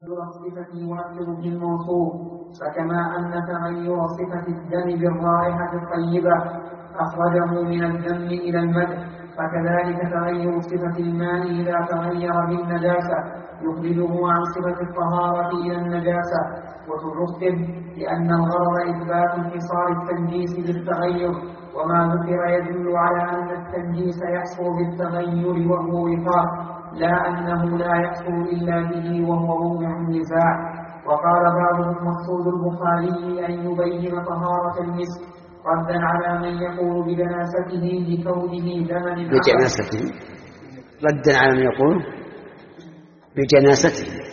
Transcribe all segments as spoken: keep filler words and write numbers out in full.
الصفة يؤثر في الموصوف، فكما أن تغير صفة الدم بالرائحة الطيبة أخرجه من الذم إلى المدح، فكذلك تغير صفة الماء إذا تغير بالنجاسة يخرجه عن صفة الطهارة إلى النجاسة. وترتب لأن الغرض إثبات انحصار التنجيس بالتغير، وما ذكر يدل على أن التنجيس يحصل بالتغير وهو وقاء، لا أنه لا يحصل إلا به وهو موضع النزاع. وقال بعضهم مقصود البخاري أن يبين طهارة المسك ردا على من يقول بجناسته لكونه دما بجناسته ردا على من يقول بجناسته.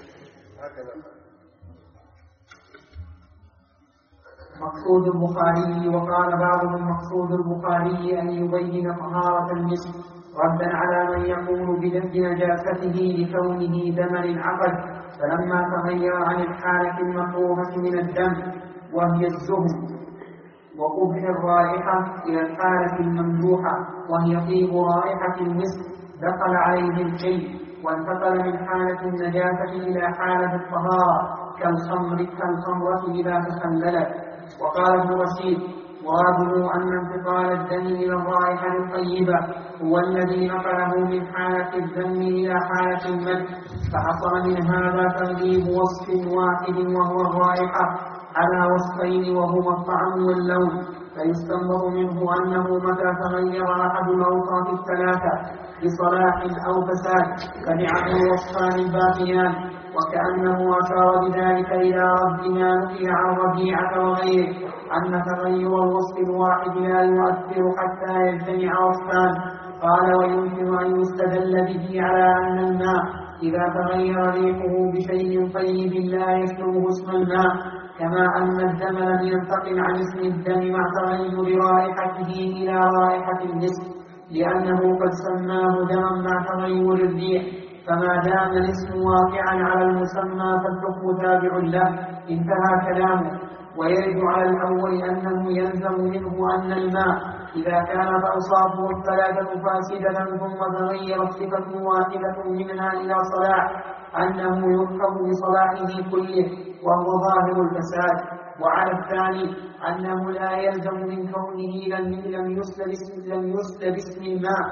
مقصود البخاري وقال بعضهم مقصود البخاري أن يبين طهارة المسك ردا على من يقول بنجاسته لكونه دما انعقد، فلما تغير عن الحالة المكروهة من الدم وهي الزهد وقبح الرائحة إلى الحالة الممدوحة وهي طيب رائحة المسك دخل عليه الشيء، وانتقل من حالة النجاسة إلى حالة الطهارة كالخمر كالخمرة إذا تخللت. وقال ابن رشيد مراده أن انتقال الدم إلى الرائحة الطيبة هو الذي نقله من حالة الذم إلى حالة المدح، فحصل من هذا تغليب وصف واحد وهو الرائحة على وصفين وهما الطعم واللون، فيستنبط منه أنه متى تغير أحد الأوصاف الثلاثة بصلاح أو فساد تبعه الوصفان الباقيان، وكأنه أشار بذلك إلى رد ما نقل عن ربيعة وغيره أن تغير الوصف الواحد لا يؤثر حتى يجتمع وصفان. قال ويمكن أن يستدل به على أن الماء إذا تغير ريحه بشيء طيب لا يشبه اسم الماء، كما أن الدم لم ينتقل عن اسم الدم مع تغير رائحته إلى رائحة المسك، لأنه قد سماه دما مع تغير الريح، فما دام الاسم واقعا على المسمى فالحكم تابع له. انتهى كلامه. ويرد على الأول أنه يلزم منه أن الماء إذا كانت أوصافه الثلاثة فاسدة ثم تغيرت صفة واحدة منها إلى صلاح أنه يحكم بصلاحه كله وهو ظاهر الفساد. وعلى الثاني أنه لا يلزم من كونه لم يسلب لم يسلب اسم الماء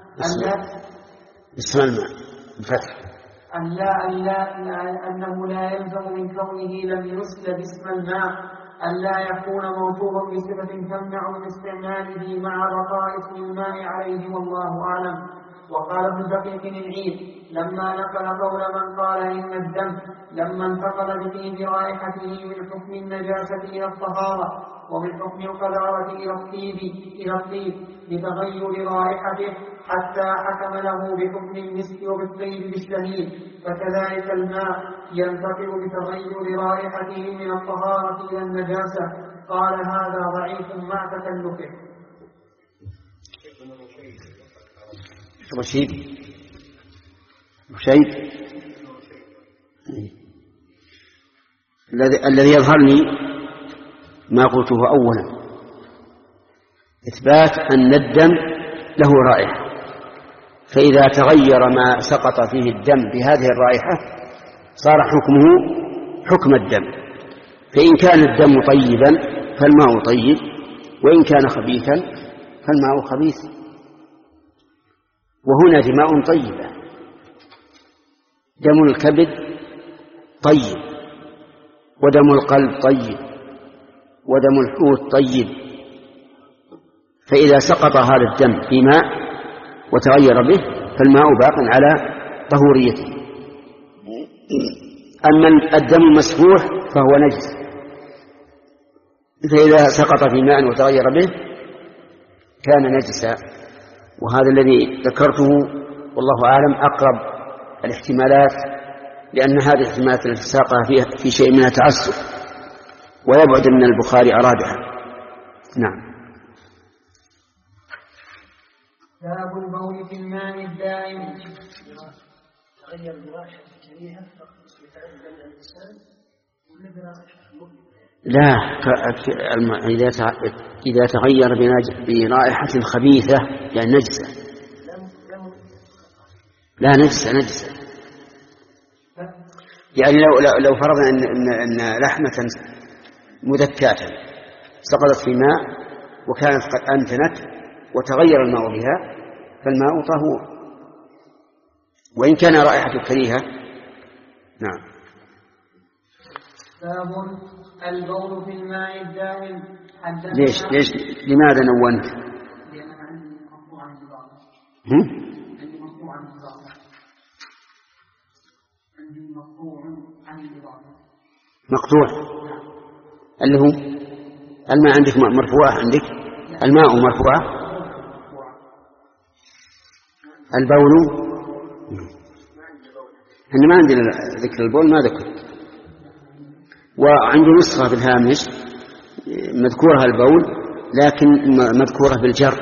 اسم الماء بفتح أن لا أن لا أنه لا يلزم من كونه لم يسلب اسم الماء أن لا يكون موصوفا بصفة تمنع من استعماله مع بقاء اسم الماء عليه والله أعلم. وقال ابن دقيق العيد لما نقل قول من قال إن الدم لما انتقل به برائحته من حكم النجاسة إلى الطهارة ومن حكم القذارة إلى الطيب إلى الطيب بتغير رائحته حتى حكم له بحكم المسك وبالطيب بالشهيد، فكذلك الماء ينتقل بتغير رائحته من الطهارة إلى النجاسة. قال هذا ضعيف مع تكلفه. رشيد رشيد الذي يظهرني ما قلته أولا إثبات أن الدم له رائحة، فإذا تغير ما سقط فيه الدم بهذه الرائحة صار حكمه حكم الدم، فإن كان الدم طيبا فالماء طيب، وإن كان خبيثا فالماء خبيث. وهنا دماء طيبة، دم الكبد طيب، ودم القلب طيب، ودم الحوت طيب، فإذا سقط هذا الدم في ماء وتغير به فالماء باق على طهوريته. أما الدم المسفوح فهو نجس، فإذا سقط في ماء وتغير به كان نجسا. وهذا الذي ذكرته والله أعلم أقرب الاحتمالات، لأن هذه الاحتمالات التي ساقها في شيء منها تعسف، ويبعد أن البخاري أرادها. نعم. باب البول في الماء الدائم. تغير برائحة الكريهة يتعدى الإنسان ولا برائحة المؤمن؟ لا، إذا تغير برائحة خبيثة يعني نجسة. لا نجسة نجسة يعني لو لو فرضنا ان ان, إن لحمة مذكاة سقطت في ماء وكانت قد أنتنت وتغير الماء بها فالماء طهور وإن كان رائحة كريهة. نعم. باب البول في الماء الدائم. ليش ليش لماذا نونت؟ لأن عندي مقطوع عن البعض. هم؟ عندي مقطوع عن البعض. عندي مقطوع عن البعض. مقطوع اللي هو الماء عندك مرفوع عندك الماء مرفوع البول أنا ما عندي ذكر البول ما ذكر. وعندي نسخة بالهامش مذكورها البول لكن مذكورة بالجر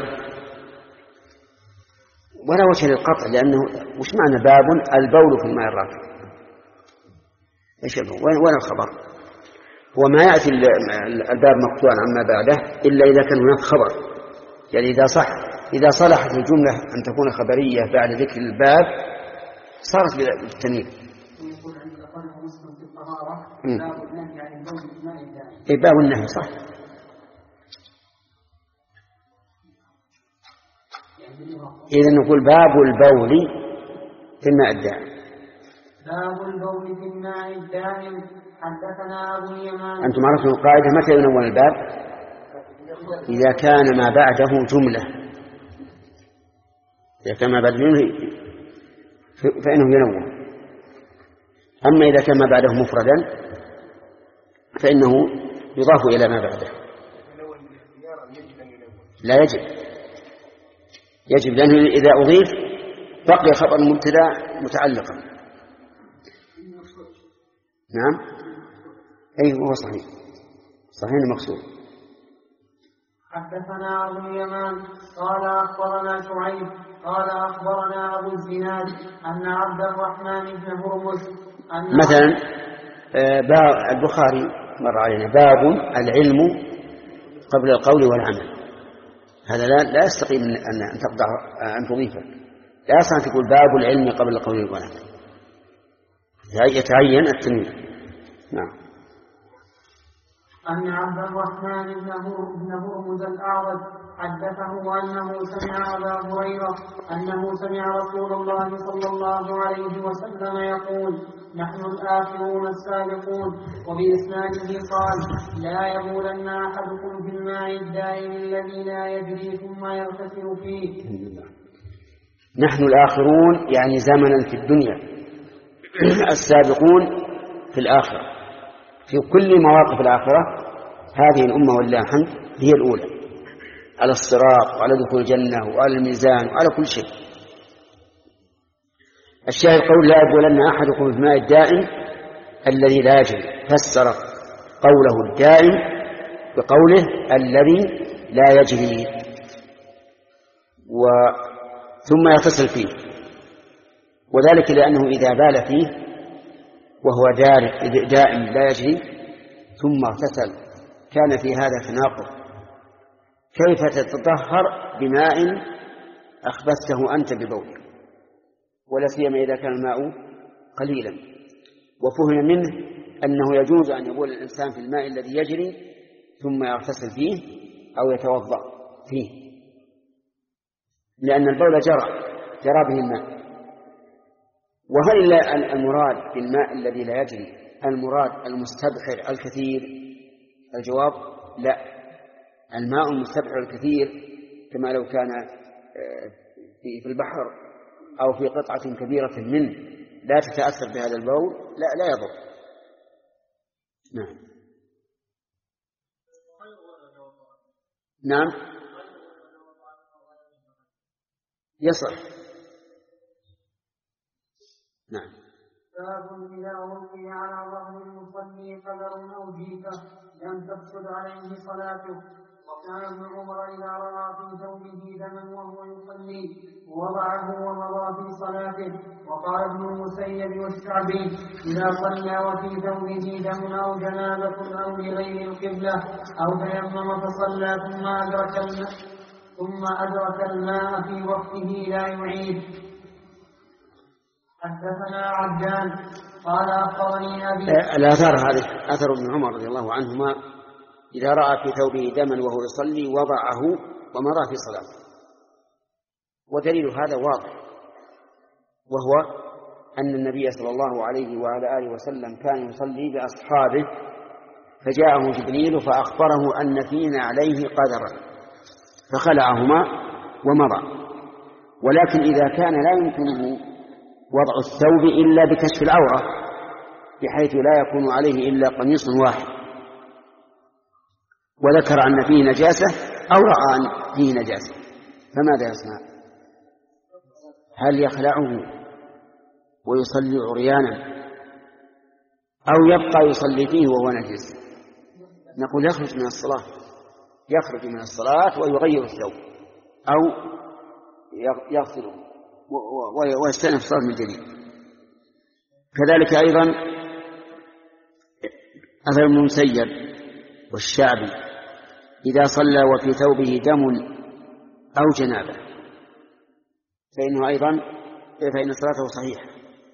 ولا وجه للقطع لأنه وش معنى باب البول في الماء الراكد ايش وين الخبر؟ هو ما يأتي الباب مقطوعا عما بعده إلا إذا كان هناك خبر يعني إذا صح إذا صلحت الجملة أن تكون خبرية بعد ذكر الباب صارت بالتنوين. يقول عند قوله مسلم في الطهارة باب النهي عن البول في الماء الدائم. إيه باب النهي صح. إذا نقول باب البول في الماء الدائم. باب البول في الماء الدائم. حدثنا أبو اليمان. أنتم عرفتم القاعدة متى ينون الباب؟ إذا كان ما بعده جملة إذا كان ما بعده جملة فإنه ينون. أما إذا كان ما بعده مفردا فإنه يضاف إلى ما بعده. لا يجب يجب لأنه إذا أضيف بقي خبر المبتدأ متعلقا. نعم أي هو صحيح صحيح المقصود. حدثنا أبو اليمان قال أخبرنا شعيب قال أخبرنا أبو الزناد أن عبد الرحمن بن هرمز مثلا باب البخاري مر علينا باب العلم قبل القول والعمل. هذا لا لا يستقيم أن تقطع أن تضيفه. لا يصح تقول باب العلم قبل القول والعمل يتعين التنوين. نعم. أن عبد الرحمن بن هرمز الأعرج حدثه أنه سمع أبا هريرة أنه سمع رسول الله صلى الله عليه وسلم يقول نحن الآخرون السابقون وبإسناده قال لا يبولن أحدكم في الماء الدائم الذي لا يجري ثم يغتسل فيه. نحن الآخرون يعني زمنا في الدنيا السابقون في الآخرة في كل مواقف الآخرة. هذه الأمة ولله الحمد هي الأولى على الصراط وعلى دخول الجنة وعلى الميزان وعلى كل شيء. الشاهد قول لا يبولن أحدكم في الماء الدائم الذي لا يجري فسر قوله الدائم بقوله الذي لا يجري و ثم يغتسل فيه وذلك لأنه إذا بال فيه وهو دائم لا يجري ثم اغتسل كان في هذا تناقض. كيف تتطهر بماء أخبثته أنت ببولك ولا سيما إذا كان الماء قليلا. وفهم منه أنه يجوز أن يبول الإنسان في الماء الذي يجري ثم يغتسل فيه أو يتوضأ فيه لأن البول جرى جرى به الماء. وهل المراد بالماء الذي لا يجري المراد المستبحر الكثير؟ الجواب لا. الماء المستبحر الكثير كما لو كان في البحر أو في قطعة كبيرة منه لا تتأثر بهذا البول لا لا يضر. نعم. نعم يصح. نعم. باب إذا ألقي على ظهر المصلي قدر أو جيفة لم تفسد عليه صلاته. وكان ابن عمر إذا رأى في ثوبه دما وهو يصلي وضعه ومضى في صلاته. وقال ابن المسيب والشعبي إذا صلى وفي ثوبه دم أو جنابة أو لغير القبلة أو تيمم فصلى ثم أدرك الماء ثم أدرك الماء في وقته لا يعيد. حدثنا عبدان قال أخبرني أبي. الآثار هذه أثر ابن عمر رضي الله عنهما إذا رأى في ثوبه دما وهو يصلي وضعه ومضى في صلاته. ودليل هذا واضح، وهو أن النبي صلى الله عليه وعلى آله وسلم كان يصلي بأصحابه فجاءه جبريل فأخبره أن فينا عليه قدرا فخلعهما ومضى. ولكن إذا كان لا يمكنه وضع الثوب إلا بكشف العورة بحيث لا يكون عليه إلا قميص واحد وذكر أن فيه نجاسة أو رأى أن فيه نجاسة، فماذا يصنع؟ هل يخلعه ويصلي عريانا أو يبقى يصلي فيه وهو نجس؟ نقول يخرج من الصلاة، يخرج من الصلاة ويغير الثوب أو يغسله ويستأنف الصلاة من جديد. كذلك أيضا أثر ابن المسيب والشعبي إذا صلى وفي ثوبه دم أو جنابة فإنه أيضا فإن صلاته صحيحة.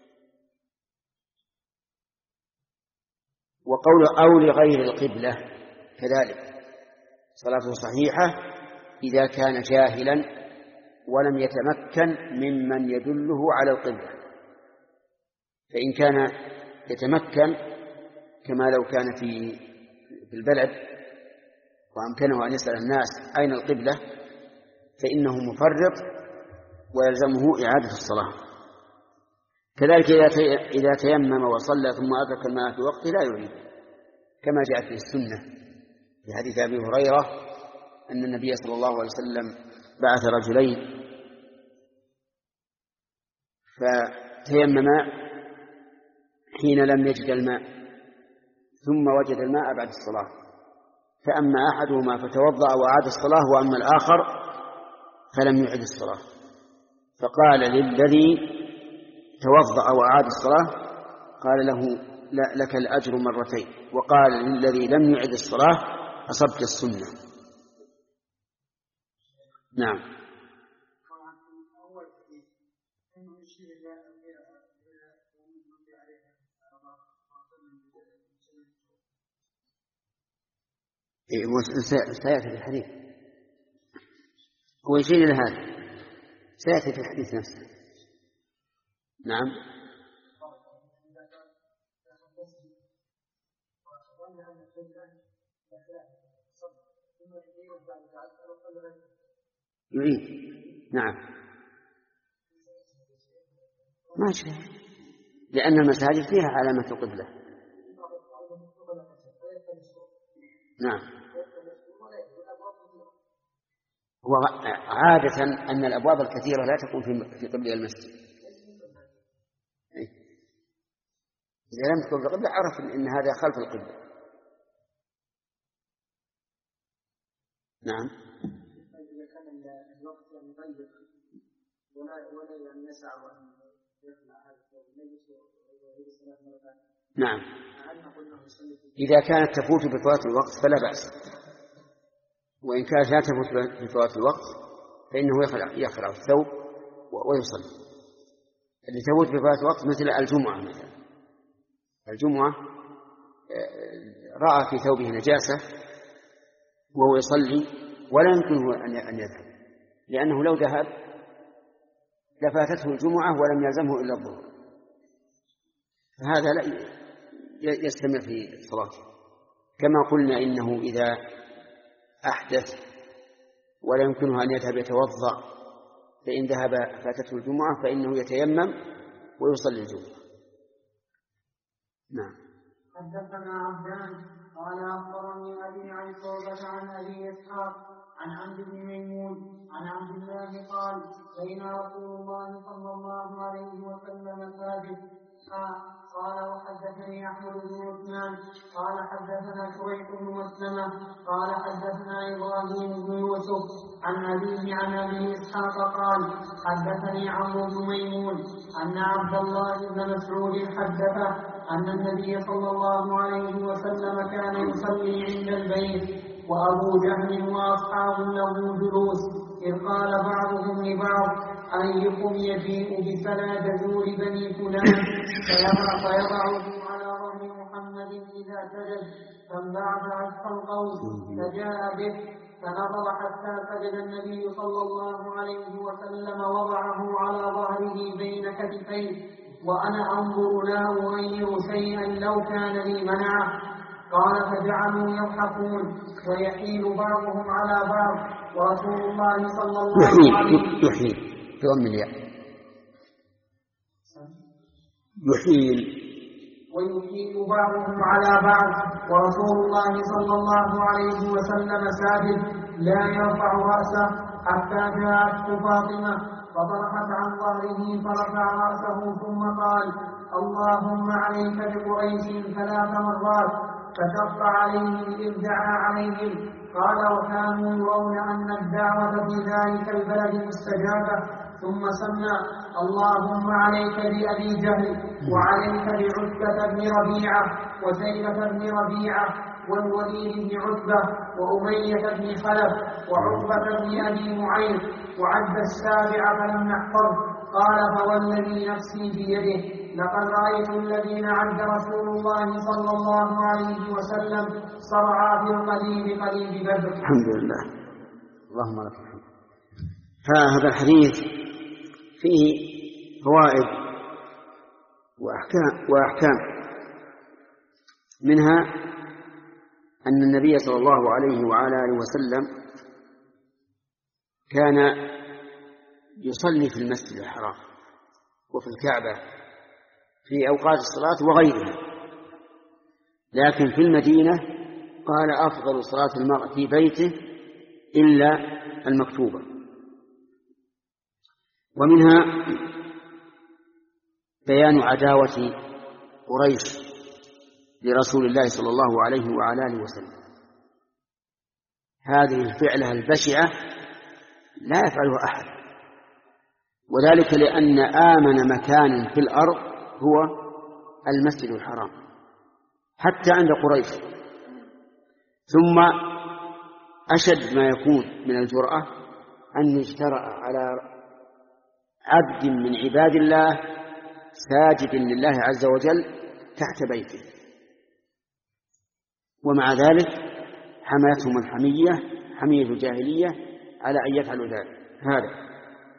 وقول أو لغير القبلة كذلك صلاته صحيحة إذا كان جاهلا ولم يتمكن ممن يدله على القبلة. فإن كان يتمكن كما لو كان في في البلد وأمكنه أن يسأل الناس أين القبلة فإنه مفرط ويلزمه إعادة الصلاة. كذلك إذا تيمم وصلى ثم أدرك الماء في وقته لا يعيد، كما جاءت في السنة في حديث أبي هريرة أن النبي صلى الله عليه وسلم بعث رجلين فتيمما حين لم يجد الماء ثم وجد الماء بعد الصلاة، فأما أحدهما فتوضأ وأعاد الصلاة وأما الآخر فلم يعد الصلاة، فقال للذي توضأ وأعاد الصلاة قال له لا لك الأجر مرتين، وقال للذي لم يعد الصلاة أصبت السنة. نعم. سيأتي في الحديث، هو يشير إلى هذا، سيأتي في الحديث نفسه. نعم. يعيد. نعم ما شيء، لأن المساجد فيها علامة القبلة. نعم. وعادة أن الأبواب الكثيرة لا تكون في قبل المسجد، إذا لم تكن في القبلة عرف أن هذا خلف القبلة. نعم. نعم. إذا كانت تفوت بفوات الوقت فلا بأس، وإن كانت لا تفوت بفوات الوقت فإنه يخلع, يخلع الثوب ويصلي. اللي تفوت بفوات الوقت مثل الجمعة مثلا، الجمعة رأى في ثوبه نجاسة وهو يصلي ولا يمكنه أن يذهب، لأنه لو ذهب لفاتته الجمعة ولم يلزمه إلا الظهر، فهذا لا يستمر في الصلاة. كما قلنا إنه إذا أحدث ولا يمكنه أن يذهب يتوضأ فإن ذهب فاتته الجمعة فإنه يتيمم ويصلي الجمعة. نعم. حدثنا عبدان قال أخبرني أبي عن شعبة عن أبي إسحاق عن عبد بن ميمون عن عبد الله قال بين رسول الله صلى الله عليه وسلم ساجد. قال وحدثني أحمد بن عثمان قال حدثنا شريح بن مسلمة قال حدثنا إبراهيم بن يوسف عن أبيه عن أبي إسحاق قال حدثني عمرو بن ميمون أن عبد الله بن مسعود حدثه أن النبي صلى الله عليه وسلم كان يصلي عند البيت وأبو جهل وأصحاب له جلوس، إذ قال بعضهم لبعض أيكم يجيء بسنا جزور بني فلان فيضعه على ظهر محمد إذا سجد فانبعث عسف القوس فجاء به فنظر حتى سجد النبي صلى الله عليه وسلم وضعه على ظهره بين كتفيه وأنا أنظر لا أغير شيئا لو كان لي منعه. قال فجعلوا يضحكون ويحيل بعضهم على بعض ورسول الله صلى الله عليه وسلم يحيل بضم الياء يحيل ويحيل بعضهم على بعض ورسول الله صلى الله عليه وسلم ساجد لا يرفع رأسه حتى جاءت فاطمة فطرحت عن ظهره فرفع رأسه ثم قال اللهم عليك بقريش ثلاث مرات فشق عليهم إذ دعا عليهم. قال وكانوا يرون أن الدعوة في ذلك البلد مستجابة ثم سمى اللهم عليك بأبي جهل وعليك بعتبة بن ربيعة وشيبة بن ربيعة والوليد بن عتبة وأمية بن خلف وعقبة بن أبي معيط وعد السابع فلم نحفظ. قال فوالذي نفسي بيده لقد رأيت الذين عد رسول الله صلى الله عليه وسلم صرعا في القليب قليب بدر. الحمد لله اللهم لك الحمد. هذا الحديث فيه فوائد وأحكام, وأحكام منها أن النبي صلى الله عليه وعلى آله وسلم كان يصلي في المسجد الحرام وفي الكعبة في أوقات الصلاة وغيرها، لكن في المدينة قال أفضل صلاة المرء في بيته إلا المكتوبة. ومنها بيان عداوة قريش لرسول الله صلى الله عليه وعلى آله وسلم. هذه الفعلة البشعة لا يفعلها أحد، وذلك لأن آمن مكان في الأرض هو المسجد الحرام حتى عند قريش. ثم أشد ما يكون من الجرأة أن يجترأ على عبد من عباد الله ساجد لله عز وجل تحت بيته، ومع ذلك حملتهم الحمية حمية الجاهلية على أن يفعلوا ذلك. هذا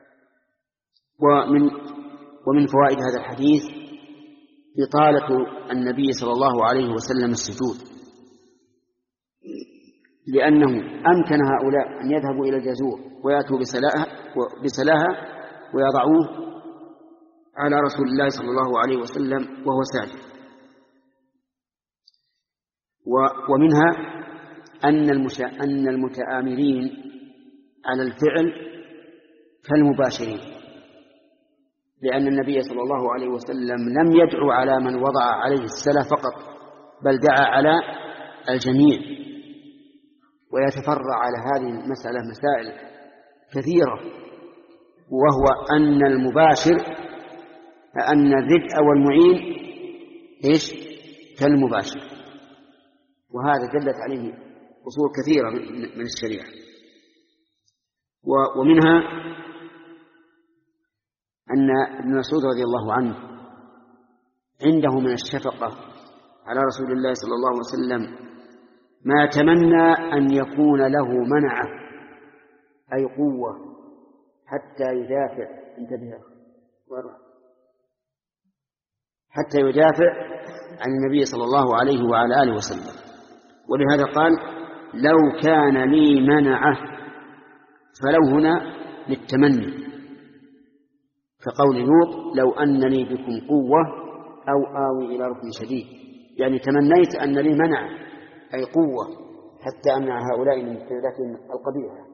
ومن ومن فوائد هذا الحديث إطالة النبي صلى الله عليه وسلم السجود، لأنه أمكن هؤلاء أن يذهبوا إلى الجزور ويأتوا بسلاها ويضعوه على رسول الله صلى الله عليه وسلم وهو ساجد. ومنها أن المتآمرين على الفعل كالمباشرين، لأن النبي صلى الله عليه وسلم لم يدعو على من وضع عليه السلا فقط، بل دعا على الجميع. ويتفرع على هذه المسألة مسائل كثيرة، وهو أن المباشر أن الردء والمعين إيش كالمباشر، وهذا دلت عليه أصول كثيرة من الشريعة. ومنها أن ابن مسعود رضي الله عنه عنده من الشفقة على رسول الله صلى الله عليه وسلم ما تمنى أن يكون له منعه أي قوة حتى يدافع انتبه حتى يدافع عن النبي صلى الله عليه وعلى آله وسلم. ولهذا قال لو كان لي منعه، فلو هنا للتمني، كقول لوط لو أن لي بكم قوة أو آوي إلى ركن شديد، يعني تمنيت أن لي منع أي قوة حتى أمنع هؤلاء من فعلتهم القبيحة.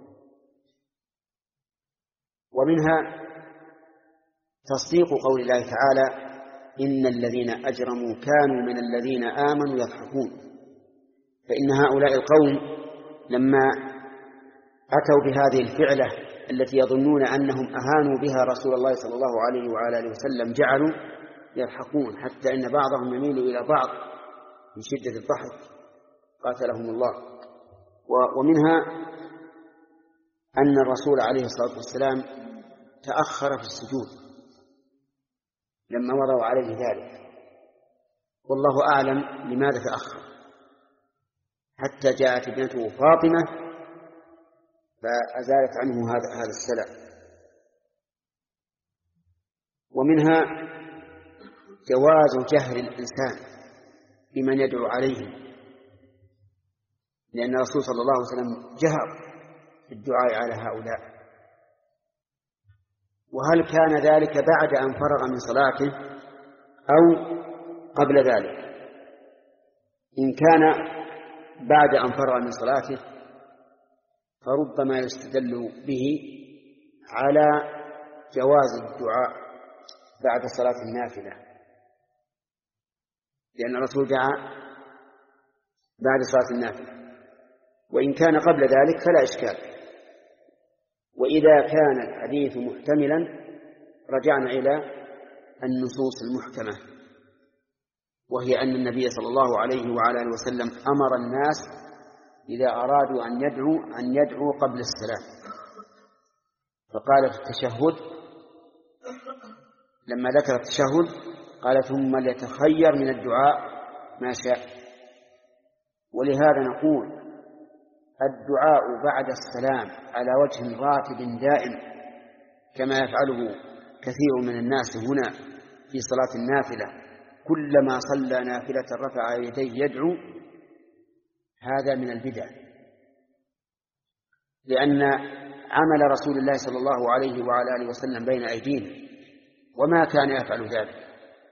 ومنها تصديق قول الله تعالى إن الذين أجرموا كانوا من الذين آمنوا يضحكون، فإن هؤلاء القوم لما أتوا بهذه الفعلة التي يظنون أنهم أهانوا بها رسول الله صلى الله عليه وعلى آله وسلم جعلوا يضحكون، حتى إن بعضهم يميل إلى بعض من شدة الضحك قاتلهم الله. ومنها أن الرسول عليه الصلاة والسلام تأخر في السجود لما وضعوا عليه ذلك، والله أعلم لماذا تأخر، حتى جاءت ابنته فاطمة فأزالت عنه هذا هذا السلام. ومنها جواز جهر الإنسان بمن يدعو عليه، لأن الرسول صلى الله عليه وسلم جهر في الدعاء على هؤلاء. وهل كان ذلك بعد أن فرغ من صلاته أو قبل ذلك؟ إن كان بعد أن فرغ من صلاته فربما يستدل به على جواز الدعاء بعد صلاة النافلة، لأن الرسول دعا بعد صلاة النافلة. وإن كان قبل ذلك فلا إشكال. وإذا كان الحديث محتملا رجعنا إلى النصوص المحكمة، وهي أن النبي صلى الله عليه وعلى آله وسلم أمر الناس إذا أرادوا أن يدعوا أن يدعوا قبل السلام، فقال في التشهد لما ذكر التشهد قال ثم ليتخير من الدعاء ما شاء. ولهذا نقول الدعاء بعد السلام على وجه راتب دائم كما يفعله كثير من الناس هنا في صلاة النافلة، كلما صلى نافلة رفع يديه يدعو، هذا من البدع، لأن عمل رسول الله صلى الله عليه وعلى آله وسلم بين أيدينا وما كان يفعل ذلك.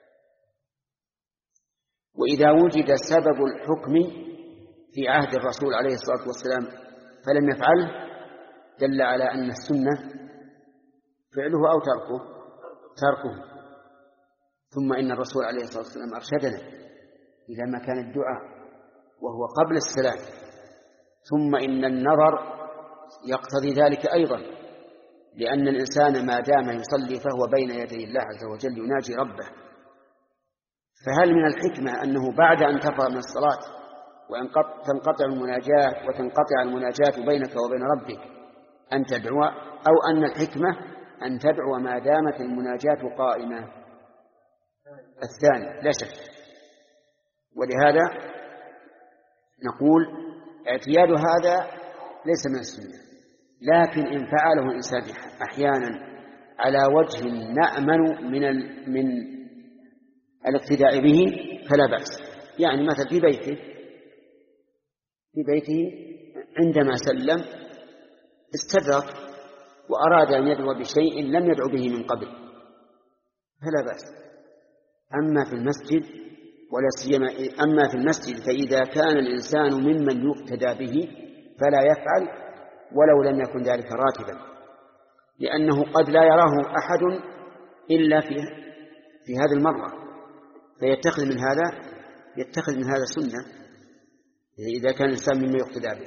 وإذا وجد سبب الحكم في عهد الرسول عليه الصلاة والسلام فلم يفعله دل على أن السنة فعله أو تركه تركه ثم إن الرسول عليه الصلاة والسلام أرشدنا إلى مكان الدعاء وهو قبل السلام، ثم إن النظر يقتضي ذلك أيضا، لأن الإنسان ما دام يصلي فهو بين يدي الله عز وجل يناجي ربه. فهل من الحكمة أنه بعد أن تفرغ من الصلاة وتنقطع المناجاة وتنقطع المناجاة بينك وبين ربك أن تدعو، أو أن الحكمة أن تدعو ما دامت المناجاة قائمة؟ الثاني لا شك. ولهذا نقول اعتياد هذا ليس من السنة، لكن إن فعله الإنسان أحيانا على وجه نأمن من من الاقتداء به فلا بأس. يعني مثلا في بيته في بيته عندما سلم استدرك وأراد أن يدعو بشيء لم يدعو به من قبل فلا بأس. أما في المسجد ولا سيما أما في المسجد فإذا كان الإنسان ممن يقتدى به فلا يفعل ولو لم يكن ذلك راتبا، لأنه قد لا يراه أحد إلا في في هذه المرة فيتخذ من هذا يتخذ من هذا سنة إذا كان الإنسان مما يقتدى به.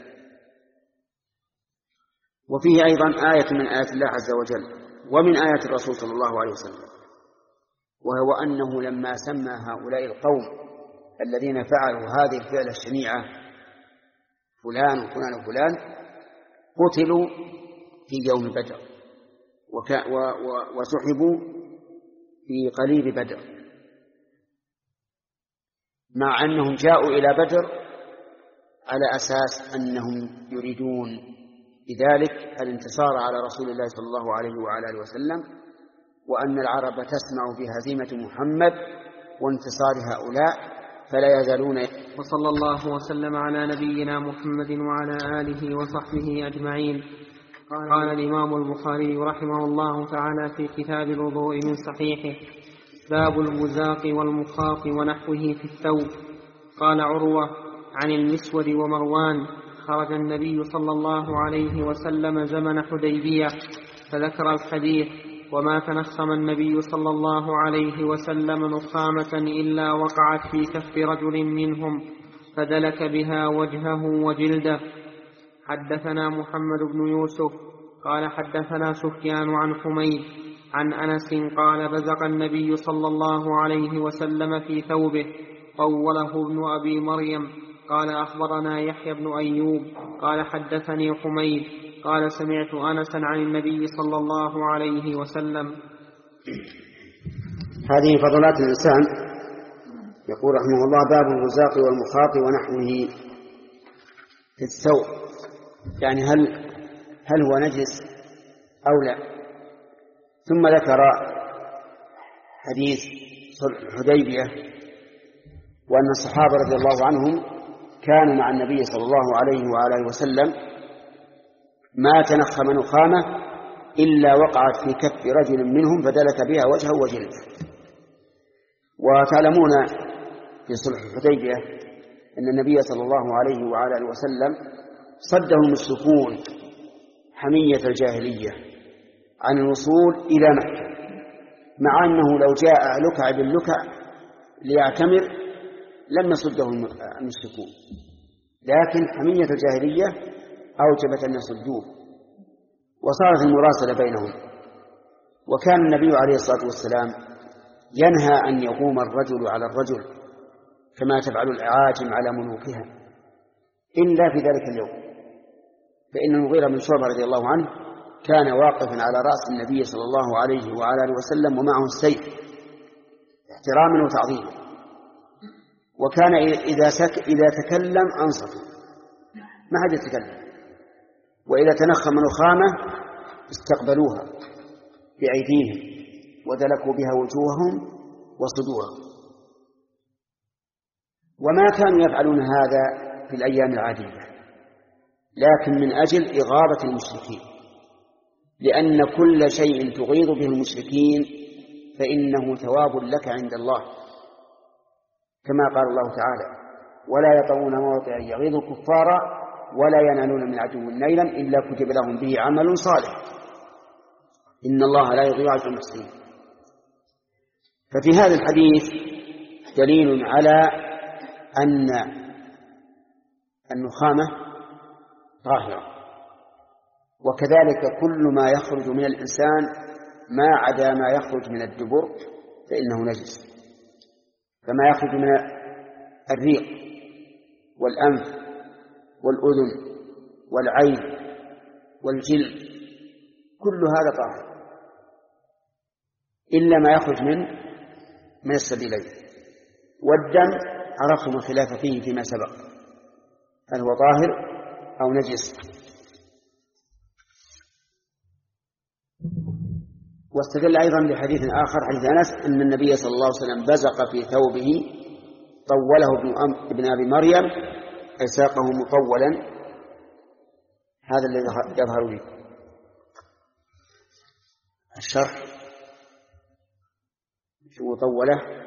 وفيه أيضا آية من آيات الله عز وجل ومن آيات الرسول صلى الله عليه وسلم، وهو أنه لما سمى هؤلاء القوم الذين فعلوا هذه الفعلة الشنيعة فلان وفلان وفلان قتلوا في يوم بدر وسحبوا في قليب بدر، مع أنهم جاءوا إلى بدر على أساس أنهم يريدون بذلك الانتصار على رسول الله صلى الله عليه وعلى آله وسلم، وأن العرب تسمع بهزيمة محمد وانتصار هؤلاء فلا يزالون. وصلى الله وسلم على نبينا محمد وعلى آله وصحبه أجمعين. قال الإمام البخاري رحمه الله تعالى في كتاب الوضوء من صحيحه: باب المزاق والمخاط ونحوه في الثوب. قال عروة عن المسود ومروان: خرج النبي صلى الله عليه وسلم زمن حديبية، فذكر الحديث: وما تنخم النبي صلى الله عليه وسلم نخامة إلا وقعت في كف رجل منهم فدلك بها وجهه وجلده. حدثنا محمد بن يوسف قال حدثنا سفيان عن حميد عن أنس قال: بزق النبي صلى الله عليه وسلم في ثوبه. قوله ابن أبي مريم قال: أخبرنا يحيى بن أيوب قال حدثني حميد قال سمعت أنسا عن النبي صلى الله عليه وسلم. هذه فضلات الإنسان. يقول رحمه الله: باب الرزاق والمخاط ونحوه في الثوب، يعني هل هل هو نجس أو لا. ثم ذكر حديث صلح الحديبية، وأن الصحابة رضي الله عنهم كانوا مع النبي صلى الله عليه وآله وسلم ما تنخم نخامة إلا وقعت في كف رجل منهم فدلك بها وجهه وجلده. وتعلمون في صلح الحديبية أن النبي صلى الله عليه وآله وسلم صده المشركون حمية الجاهلية عن الوصول إلى مكة، مع أنه لو جاء لكع باللكع ليعتمر لم يصده المشركون، لكن حمية الجاهلية أوجبت أن يصدوه، وصارت المراسلة بينهم. وكان النبي عليه الصلاة والسلام ينهى أن يقوم الرجل على الرجل كما تفعل الأعاجم على ملوكها إلا في ذلك اليوم، فإن المغيرة بن شعبة رضي الله عنه كان واقفا على رأس النبي صلى الله عليه وعلى آله وسلم ومعه السيف احتراما وتعظيما، وكان إذا, سك إذا تكلم أنصتوا ما حد يتكلم، وإذا تنخم نخامة استقبلوها بأيديهم ودلكوا بها وجوههم وصدورهم. وما كانوا يفعلون هذا في الأيام العادية، لكن من أجل إغاظة المشركين، لأن كل شيء تغيظ به المشركين فإنه ثواب لك عند الله، كما قال الله تعالى: ولا يطؤون موطئا يغيظ الكفار ولا ينالون من عدو نيلا إلا كتب لهم به عمل صالح إن الله لا يضيع أجر المحسنين. ففي هذا الحديث دليل على أن النخامة طاهرة، وكذلك كل ما يخرج من الإنسان ما عدا ما يخرج من الدبر فإنه نجس، كما يخرج من الريق والأنف والأذن والعين والجلد كل هذا طاهر إلا ما يخرج من من السبيلين. والدم عرفتم الخلاف فيه فيما سبق، هل هو طاهر أو نجس. واستدل أيضا بحديث آخر، حديث أنس، أن النبي صلى الله عليه وسلم بزق في ثوبه طوله ابن أبي مريم أي ساقه مطولا. هذا الذي يظهر لي الشرح شو مطوله.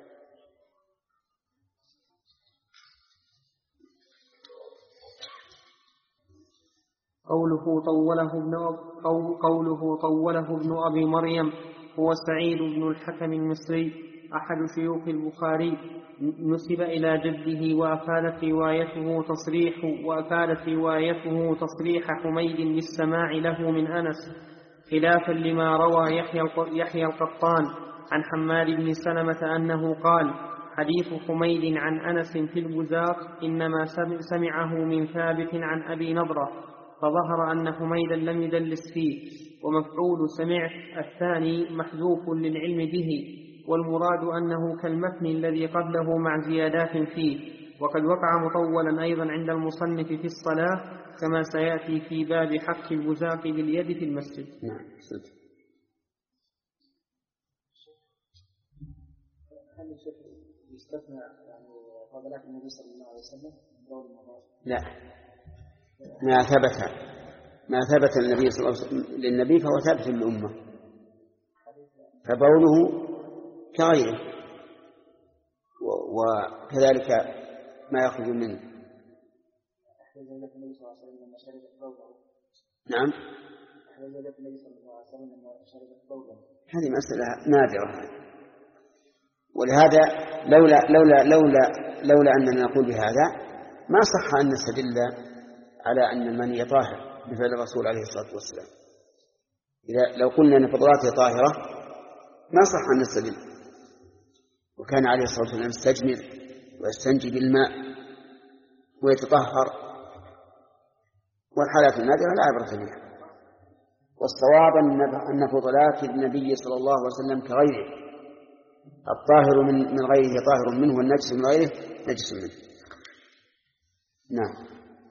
قوله طوله ابن قوله طوله ابن أبي مريم هو سعيد بن الحكم المصري أحد شيوخ البخاري، نسب إلى جده، وأفادت روايته تصريح وأفادت روايته تصريح حميد بالسماع له من أنس، خلافا لما روى يحيى يحيى القطان عن حماد بن سلمة أنه قال: حديث حميد عن أنس في البزاق إنما سمعه من ثابت عن أبي نضرة، فظهر أن حميدا لم يدلس فيه، ومفعول سمعت الثاني محذوف للعلم به، والمراد أنه كالمتن الذي قبله مع زيادات فيه. وقد وقع مطولا أيضا عند المصنف في الصلاة كما سيأتي في باب حق البزاق باليد في المسجد. نعم. هل الشيخ يستثنى يعني فضلات النبي صلى الله عليه وسلم؟ لا، ما ثبت ما ثبت النبي صلى الله عليه وسلم للنبي فهو ثابت للأمة، فبوله كغيره، وكذلك ما يخرج منه. نعم، هذه مسألة نادرة، ولهذا لولا لولا لولا لولا أننا نقول بهذا ما صح أن نستدل على أن المني طاهر بفعل الرسول عليه الصلاة والسلام. إذا لو قلنا أن فضلاته طاهرة ما صح أن نستدل. وكان عليه الصلاة والسلام يستجمر ويستنجي بالماء ويتطهر، والحالات النادرة لا عبرة بها. والصواب أن فضلات النبي صلى الله عليه وسلم كغيره، الطاهر من من غيره طاهر منه، والنجس من غيره نجس منه. نعم.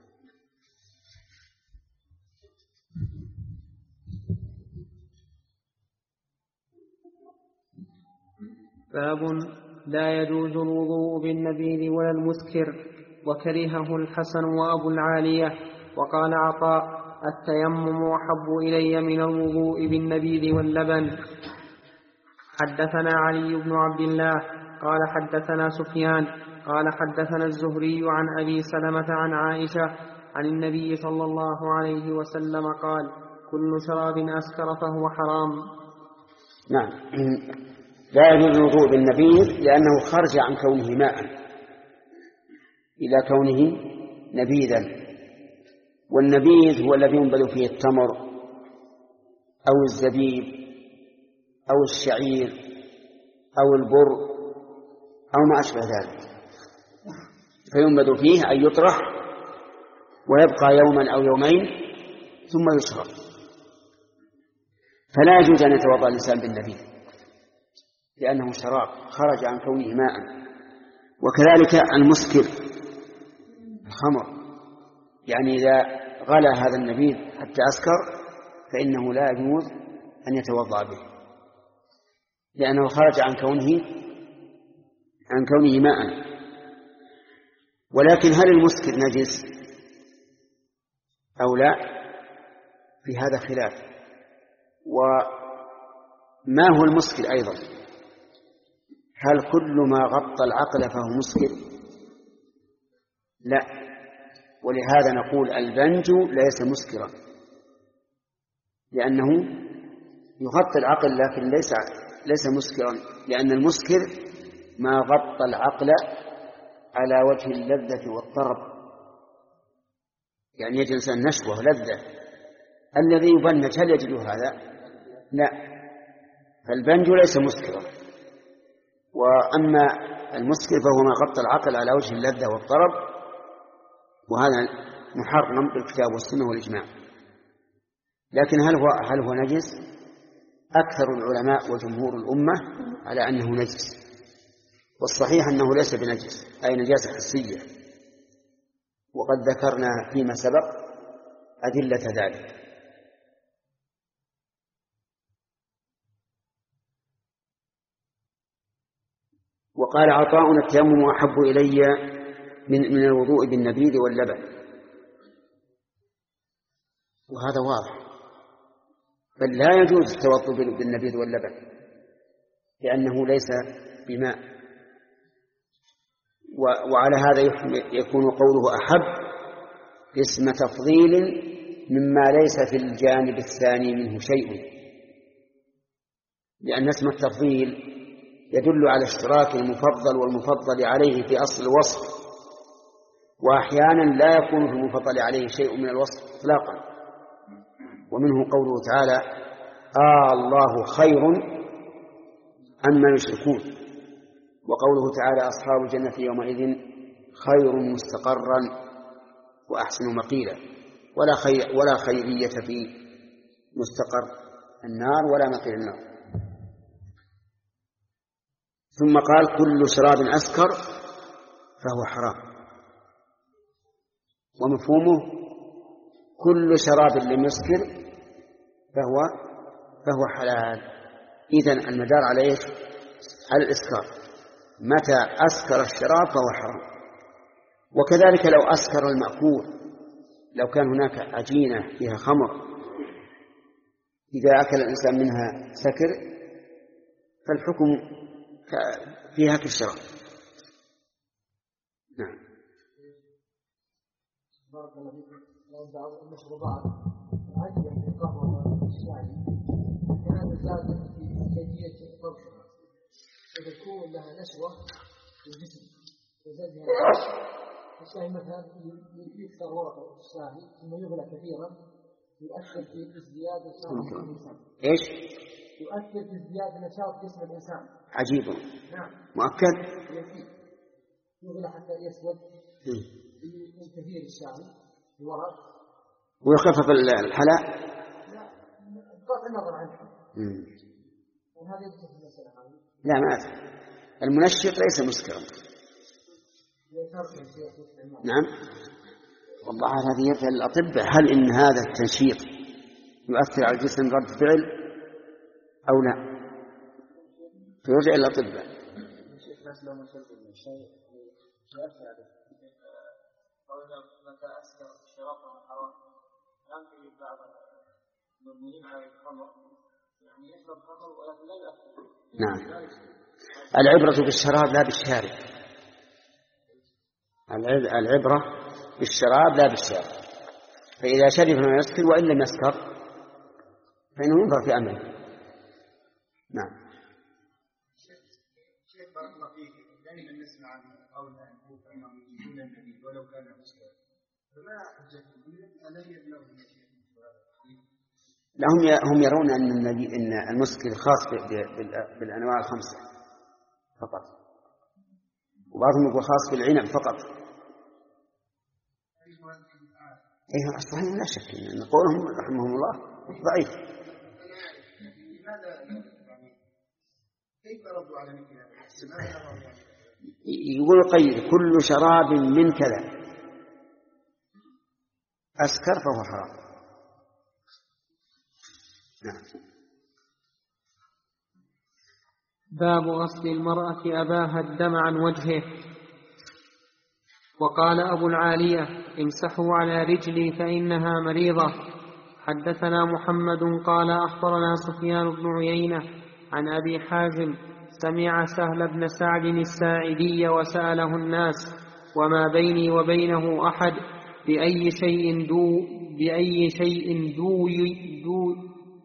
باب لا يجوز الوضوء بالنبيذ ولا المسكر، وكرهه الحسن وأبو العالية. وقال عطاء: التيمم أحب إلي من الوضوء بالنبيذ واللبن. حدثنا علي بن عبد الله قال حدثنا سفيان قال حدثنا الزهري عن أبي سلمة عن عائشة عن النبي صلى الله عليه وسلم قال: كل شراب أسكر فهو حرام. نعم. لا يجوز الوضوء بالنبيذ لأنه خرج عن كونه ماء إلى كونه نبيذا، والنبيذ هو الذي ينبذ فيه التمر أو الزبيب أو الشعير أو البر أو ما أشبه ذلك، فينبذ فيه أن يطرح ويبقى يوما أو يومين ثم يشرب. فلا يجوز أن يتوضأ الإنسان بالنبيذ لأنه شراب خرج عن كونه ماء. وكذلك المسكر الخمر، يعني إذا غلى هذا النبيذ حتى أسكر فإنه لا يجوز أن يتوضأ به لأنه خرج عن كونه عن كونه ماء. ولكن هل المسكر نجس أو لا؟ في هذا خلاف. وما هو المسكر أيضا؟ هل كل ما غطى العقل فهو مسكر؟ لا. ولهذا نقول البنج ليس مسكرا لأنه يغطي العقل لكن ليس ليس مسكرا، لأن المسكر ما غطى العقل على وجه اللذة والطرب، يعني يجد الإنسان نشوة لذة. الذي يبنج هل يجد هذا؟ لا. فالبنج ليس مسكرا. وأما المسكر فهو ما غطى العقل على وجه اللذة والطرب، وهذا محرم بالكتاب والسنة والإجماع. لكن هل هو هل هو نجس؟ أكثر العلماء وجمهور الأمة على أنه نجس، والصحيح أنه ليس بنجس، أي نجاسة حسية، وقد ذكرنا فيما سبق أدلة ذلك. وقال عطاء: التيمم أحب إلي من من الوضوء بالنبيذ واللبن. وهذا واضح، بل لا يجوز التوضؤ بالنبيذ واللبن لأنه ليس بماء. وعلى هذا يكون قوله أحب اسم تفضيل مما ليس في الجانب الثاني منه شيء، لأن اسم التفضيل يدل على اشتراك المفضل والمفضل عليه في أصل الوصف، وأحيانا لا يكون في المفضل عليه شيء من الوصف إطلاقا. ومنه قوله تعالى: آه الله خير عما يشركون. وقوله تعالى: أصحاب الجنة يومئذ خير مستقرا وأحسن مقيلا. ولا خير ولا خيرية في مستقر النار ولا مقيل النار. ثم قال: كل شراب أسكر فهو حرام. ومفهومه كل شراب لم يسكر فهو فهو حلال. إذن المدار على ايش؟ على الإسكار. متى أسكر الشراب فهو حرام. وكذلك لو أسكر المأكول، لو كان هناك عجينة فيها خمر إذا أكل الإنسان منها سكر فالحكم فيها كالشراب. نعم. بارك الله فيكم. لو بعض المشروبات عجبا في القهوة والشاي كان زاد في كيفية طبخها فتكون لها نشوة في الجسم وزادها الشاي مثلا يكثر ورقة الشاي ثم يغلى كثيرا يؤثر في ازدياد نشاط الإنسان. إيش؟ يؤثر في ازدياد نشاط جسم الإنسان. عجيب. نعم. مؤكد. يغلى حتى يسود من كثير الشاي الورق ويخفف الحلاء. قطع النظر عنه. وهذا يدخل في المسألة هذه. لا ما أدري. المنشط ليس مسكرا. نعم. والله هذه يفعل الأطباء، هل إن هذا التنشيط يؤثر على الجسم رد فعل أو لا؟ فيرجع إلى الأطباء. نعم. العبرة بالشراب لا بالشارب. العبرة بالشراب لا بالشارب. فإذا شرب فما يسكر، وإن لم يسكر فإنه ينظر في أمره. نعم. شيخ بارك الله فيك، دائما نسمع عن قول أنه فإنهم يجيبون النبي ولو كان مسكرا، فما حجتهم الذي يبلغ لا، هم هم يرون أن النبي إن المسكر خاص بالأنواع الخمسة فقط، وبعضهم يقول خاص بالعنب فقط. أيها الصحيح لا شك أن قولهم رحمهم الله ضعيف. كيف ردوا على مثل هذا؟ يقول قيد كل شراب من كذا أسكر فهو حرام. نعم. باب غسل المرأة أباها الدم عن وجهه. وقال أبو العالية: امسحوا على رجلي فإنها مريضة. حدثنا محمد قال أخبرنا سفيان بن عيينة عن أبي حازم سمع سهل بن سعد الساعدي وسأله الناس: وما بيني وبينه أحد بأي شيء دو بأي شيء دو دو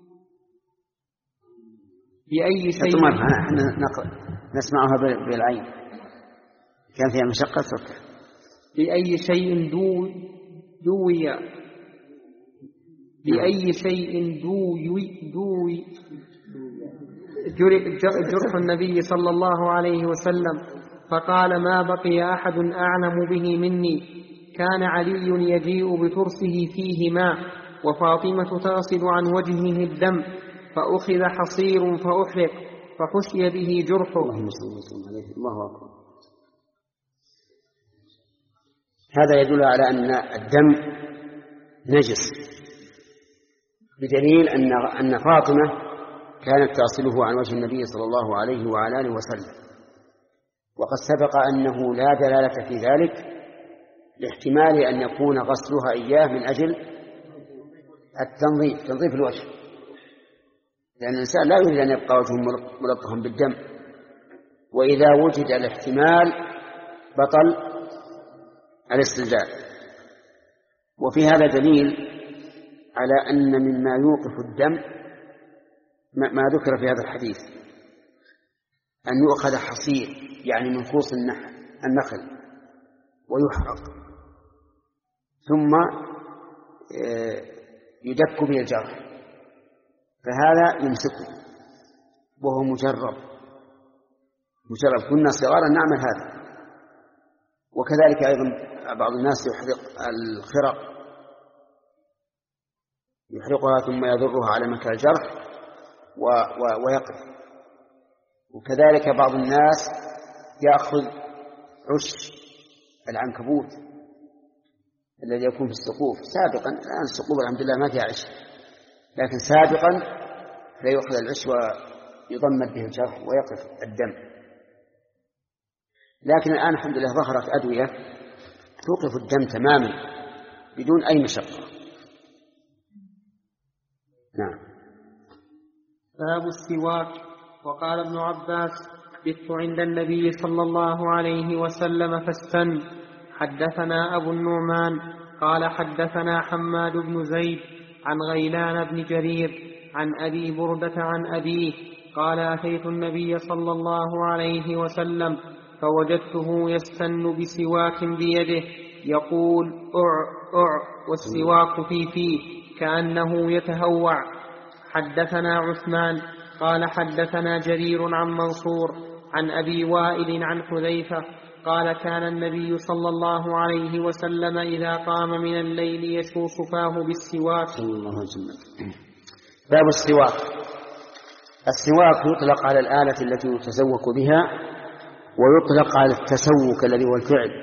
بأي شيء نسمعها بالعين كان فيها مشقة سكر. بأي شيء دو دوي بأي شيء دوي دوي جرح النبي صلى الله عليه وسلم، فقال: ما بقي أحد أعلم به مني. كان علي يجيء بترسه فيه ماء، وفاطمة تغسل عن وجهه الدم، فأخذ حصير فأحرق، فحشي به جرحه. الله أكبر. هذا يدل على أن الدم نجس، بدليل أن أن فاطمة كانت تغسله عن وجه النبي صلى الله عليه وعلى آله وسلم، وقد سبق أنه لا دلالة في ذلك لاحتمال أن يكون غسلها إياه من أجل التنظيف، تنظيف الوجه، لأن الإنسان لا يريد أن يبقى وجهه ملطخا بالدم، وإذا وجد الاحتمال بطل الاستنزاف. وفي هذا دليل على أن مما يوقف الدم ما ذكر في هذا الحديث، أن يؤخذ حصير يعني من خوص النخل ويحرق، ثم يدك به الجرح، فهذا يمسكه وهو مجرب مجرب كنا صغارا نعمل هذا. وكذلك أيضا بعض الناس يحرق الخرق، يحرقها ثم يضرها على مكان الجرح ويقف. وكذلك بعض الناس يأخذ عش العنكبوت الذي يكون في السقوف سابقا، الآن السقوف الحمد لله ما فيها عش، لكن سابقا فيأخذ العش ويضمد به الجرح ويقف الدم. لكن الآن الحمد لله ظهرت أدوية توقف الدم تماما بدون أي مشقة. نعم. باب السواك. وقال ابن عباس: بت عند النبي صلى الله عليه وسلم فاستن. حدثنا أبو النعمان قال حدثنا حماد بن زيد عن غيلان بن جرير عن أبي بردة عن أبيه قال: أتيت النبي صلى الله عليه وسلم فوجدته يستن بسواك بيده يقول: أع أع، والسواك في فيه كأنه يتهوع. حدثنا عثمان قال حدثنا جرير عن منصور عن أبي وائل عن حذيفة قال كان النبي صلى الله عليه وسلم إذا قام من الليل يشوص فاه بالسواك. صلى الله عليه وسلم. باب السواك. السواك يطلق على الآلة التي يتسوك بها، ويطلق على التسوك الذي هو الفعل،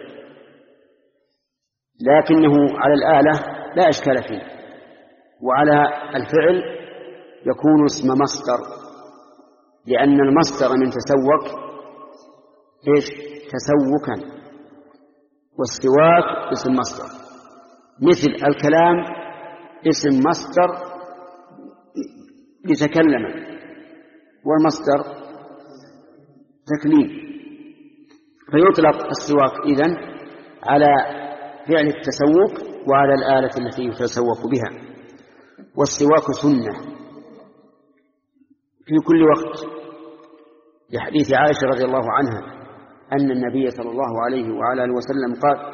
لكنه على الآلة لا إشكال فيه، وعلى الفعل يكون اسم مصدر، لأن المصدر من تسوك إيش؟ تسوكا، والسواك اسم مصدر، مثل الكلام اسم مصدر يتكلم، والمصدر تكليم، فيطلق السواك إذن على فعل التسوك وعلى الآلة التي يتسوك بها. والسواك سنة في كل وقت، لحديث عائشة رضي الله عنها أن النبي صلى الله عليه وعلى آله وسلم قال: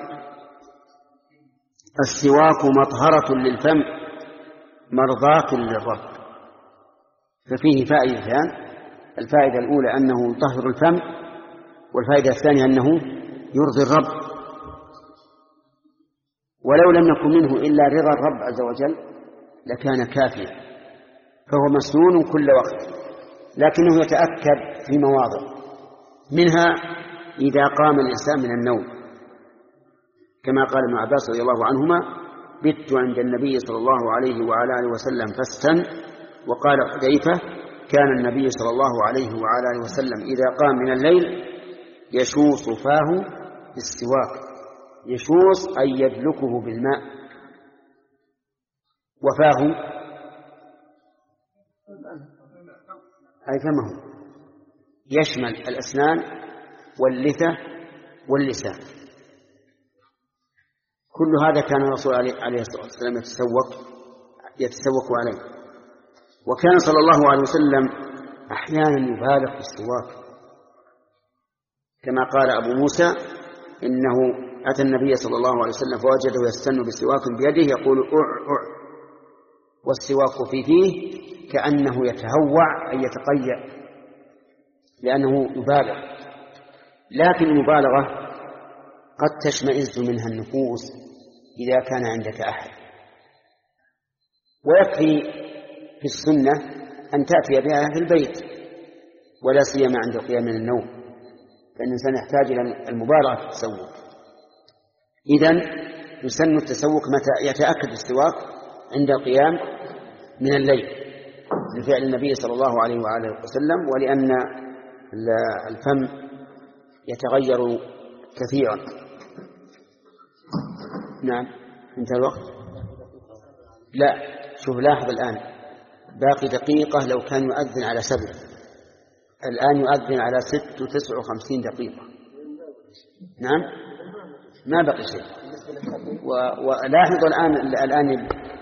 السواك مطهرة للفم مرضاة للرب. ففيه فائدتان: الفائدة الأولى أنه يطهر الفم، والفائدة الثانية أنه يرضي الرب، ولو لم يكن منه إلا رضا الرب عز وجل لكان كافيا، فهو مسنون كل وقت، لكنه يتأكد في مواضع، منها إذا قام الإنسان من النوم، كما قال ابن عباس رضي الله عنهما: بت عند النبي صلى الله عليه وعلى آله وسلم فاستن. وقال حذيفة: كان النبي صلى الله عليه وعلى آله وسلم إذا قام من الليل يشوص فاه بالسواك. يشوص أي يدلكه بالماء، وفاه أي فمه، يشمل الأسنان واللثة واللسان. كل هذا كان الرسول عليه الصلاة والسلام يتسوق يتسوق عليه. وكان صلى الله عليه وسلم أحيانا يبالغ في السواك، كما قال أبو موسى: إنه أتى النبي صلى الله عليه وسلم فوجده يستن بسواك بيده يقول أع أع، والسواك في فيه كأنه يتهوع أي يتقيأ، لأنه يبالغ. لكن المبالغة قد تشمئز منها النفوس إذا كان عندك أحد، ويكفي في السنة أن تأتي بها في البيت، ولا سيما عند القيام من النوم، فإن الإنسان يحتاج إلى المبالغة في التسوق. إذن يسن التسوق متى يتأكد السواك عند القيام من الليل، لفعل النبي صلى الله عليه وآله وسلم، ولأن الفم يتغير كثيرا. نعم، انتهى الوقت. لا، شوف لاحظ الآن باقي دقيقة، لو كان يؤذن على سبع، الآن يؤذن على ست وتسع وخمسين دقيقة. نعم، ما بقي شيء. ولاحظوا الآن الآن